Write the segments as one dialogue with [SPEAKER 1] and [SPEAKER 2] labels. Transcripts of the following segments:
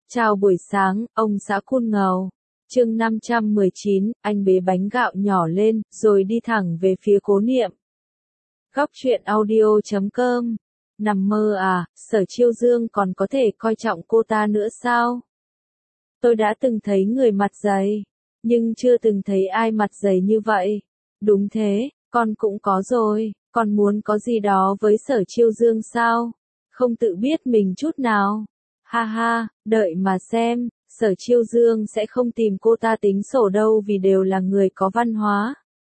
[SPEAKER 1] Chào buổi sáng, ông xã Cun Ngầu. Chương 519, anh bế bánh gạo nhỏ lên, rồi đi thẳng về phía Cố Niệm. Góc truyện audio.com. Nằm mơ à, Sở Chiêu Dương còn có thể coi trọng cô ta nữa sao? Tôi đã từng thấy người mặt dày, nhưng chưa từng thấy ai mặt dày như vậy. Đúng thế, con cũng có rồi, con muốn có gì đó với Sở Chiêu Dương sao? Không tự biết mình chút nào. Ha ha, đợi mà xem, Sở Chiêu Dương sẽ không tìm cô ta tính sổ đâu vì đều là người có văn hóa.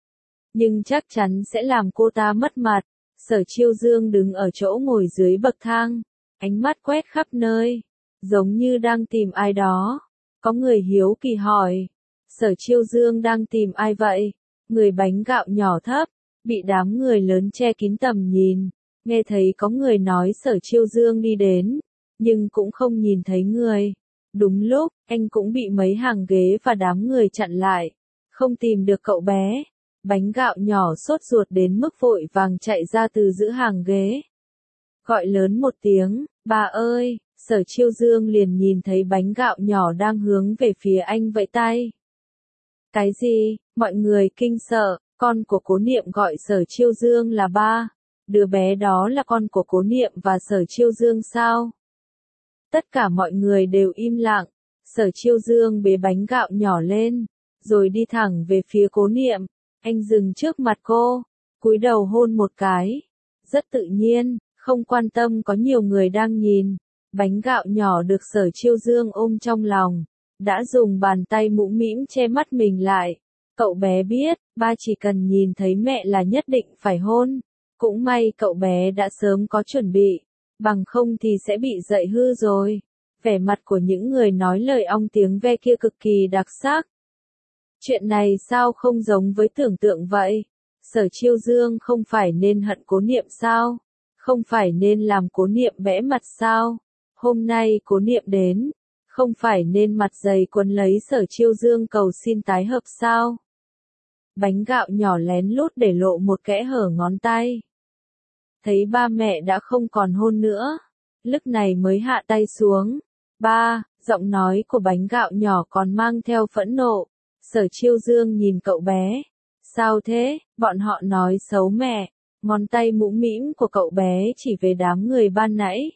[SPEAKER 1] Nhưng chắc chắn sẽ làm cô ta mất mặt. Sở Chiêu Dương đứng ở chỗ ngồi dưới bậc thang, ánh mắt quét khắp nơi, giống như đang tìm ai đó. Có người hiếu kỳ hỏi, Sở Chiêu Dương đang tìm ai vậy? Người bánh gạo nhỏ thấp, bị đám người lớn che kín tầm nhìn, nghe thấy có người nói Sở Chiêu Dương đi đến, nhưng cũng không nhìn thấy người. Đúng lúc, anh cũng bị mấy hàng ghế và đám người chặn lại, không tìm được cậu bé. Bánh gạo nhỏ sốt ruột đến mức vội vàng chạy ra từ giữa hàng ghế. Gọi lớn một tiếng, bà ơi, Sở Chiêu Dương liền nhìn thấy bánh gạo nhỏ đang hướng về phía anh vẫy tay. Cái gì? Mọi người kinh sợ, con của Cố Niệm gọi Sở Chiêu Dương là ba. Đứa bé đó là con của Cố Niệm và Sở Chiêu Dương sao? Tất cả mọi người đều im lặng. Sở Chiêu Dương bế bánh gạo nhỏ lên, rồi đi thẳng về phía Cố Niệm. Anh dừng trước mặt cô, cúi đầu hôn một cái. Rất tự nhiên, không quan tâm có nhiều người đang nhìn. Bánh gạo nhỏ được Sở Chiêu Dương ôm trong lòng, đã dùng bàn tay mũm mĩm che mắt mình lại. Cậu bé biết, ba chỉ cần nhìn thấy mẹ là nhất định phải hôn. Cũng may cậu bé đã sớm có chuẩn bị, bằng không thì sẽ bị dạy hư rồi. Vẻ mặt của những người nói lời ong tiếng ve kia cực kỳ đặc sắc. Chuyện này sao không giống với tưởng tượng vậy? Sở Chiêu Dương không phải nên hận Cố Niệm sao? Không phải nên làm Cố Niệm bẽ mặt sao? Hôm nay Cố Niệm đến, không phải nên mặt dày quấn lấy Sở Chiêu Dương cầu xin tái hợp sao? Bánh gạo nhỏ lén lút để lộ một kẽ hở ngón tay. Thấy ba mẹ đã không còn hôn nữa, lúc này mới hạ tay xuống. Ba, giọng nói của bánh gạo nhỏ còn mang theo phẫn nộ. Sở Chiêu Dương nhìn cậu bé. Sao thế, bọn họ nói xấu mẹ. Ngón tay mũm mĩm của cậu bé chỉ về đám người ban nãy.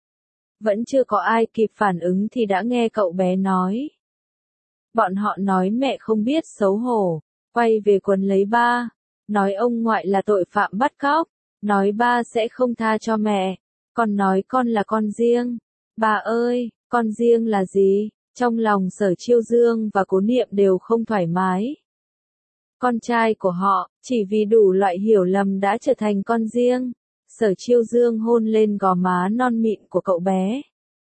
[SPEAKER 1] Vẫn chưa có ai kịp phản ứng thì đã nghe cậu bé nói. Bọn họ nói mẹ không biết xấu hổ, quay về quấn lấy ba. Nói ông ngoại là tội phạm bắt cóc. Nói ba sẽ không tha cho mẹ. Còn nói con là con riêng. Bà ơi, con riêng là gì? Trong lòng Sở Chiêu Dương và Cố Niệm đều không thoải mái. Con trai của họ, chỉ vì đủ loại hiểu lầm đã trở thành con riêng. Sở Chiêu Dương hôn lên gò má non mịn của cậu bé.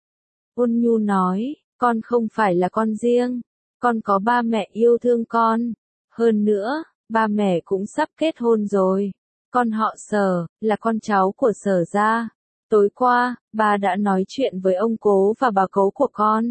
[SPEAKER 1] Ôn nhu nói, con không phải là con riêng. Con có ba mẹ yêu thương con. Hơn nữa, ba mẹ cũng sắp kết hôn rồi. Con họ Sở, là con cháu của Sở gia. Tối qua, ba đã nói chuyện với ông Cố và bà Cố của con.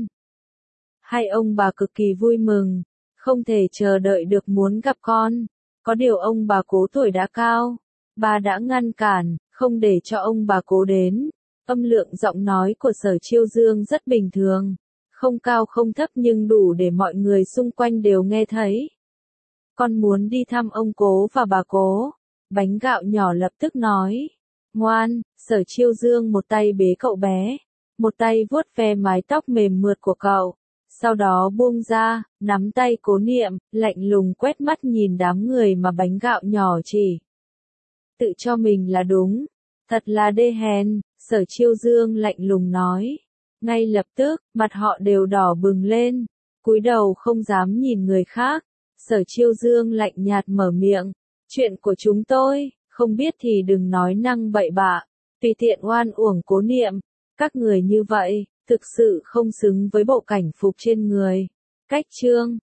[SPEAKER 1] Hai ông bà cực kỳ vui mừng, không thể chờ đợi được muốn gặp con. Có điều ông bà Cố tuổi đã cao, ba đã ngăn cản, không để cho ông bà Cố đến. Âm lượng giọng nói của Sở Chiêu Dương rất bình thường, không cao không thấp nhưng đủ để mọi người xung quanh đều nghe thấy. Con muốn đi thăm ông Cố và bà Cố. Bánh gạo nhỏ lập tức nói. Ngoan, Sở Chiêu Dương một tay bế cậu bé, một tay vuốt ve mái tóc mềm mượt của cậu. Sau đó buông ra, nắm tay Cố Niệm, lạnh lùng quét mắt nhìn đám người mà bánh gạo nhỏ chỉ. Tự cho mình là đúng. Thật là đê hèn, Sở Chiêu Dương lạnh lùng nói. Ngay lập tức, mặt họ đều đỏ bừng lên, cúi đầu không dám nhìn người khác. Sở Chiêu Dương lạnh nhạt mở miệng. Chuyện của chúng tôi, không biết thì đừng nói năng bậy bạ, tùy tiện oan uổng Cố Niệm. Các người như vậy, thực sự không xứng với bộ cảnh phục trên người. Cách chương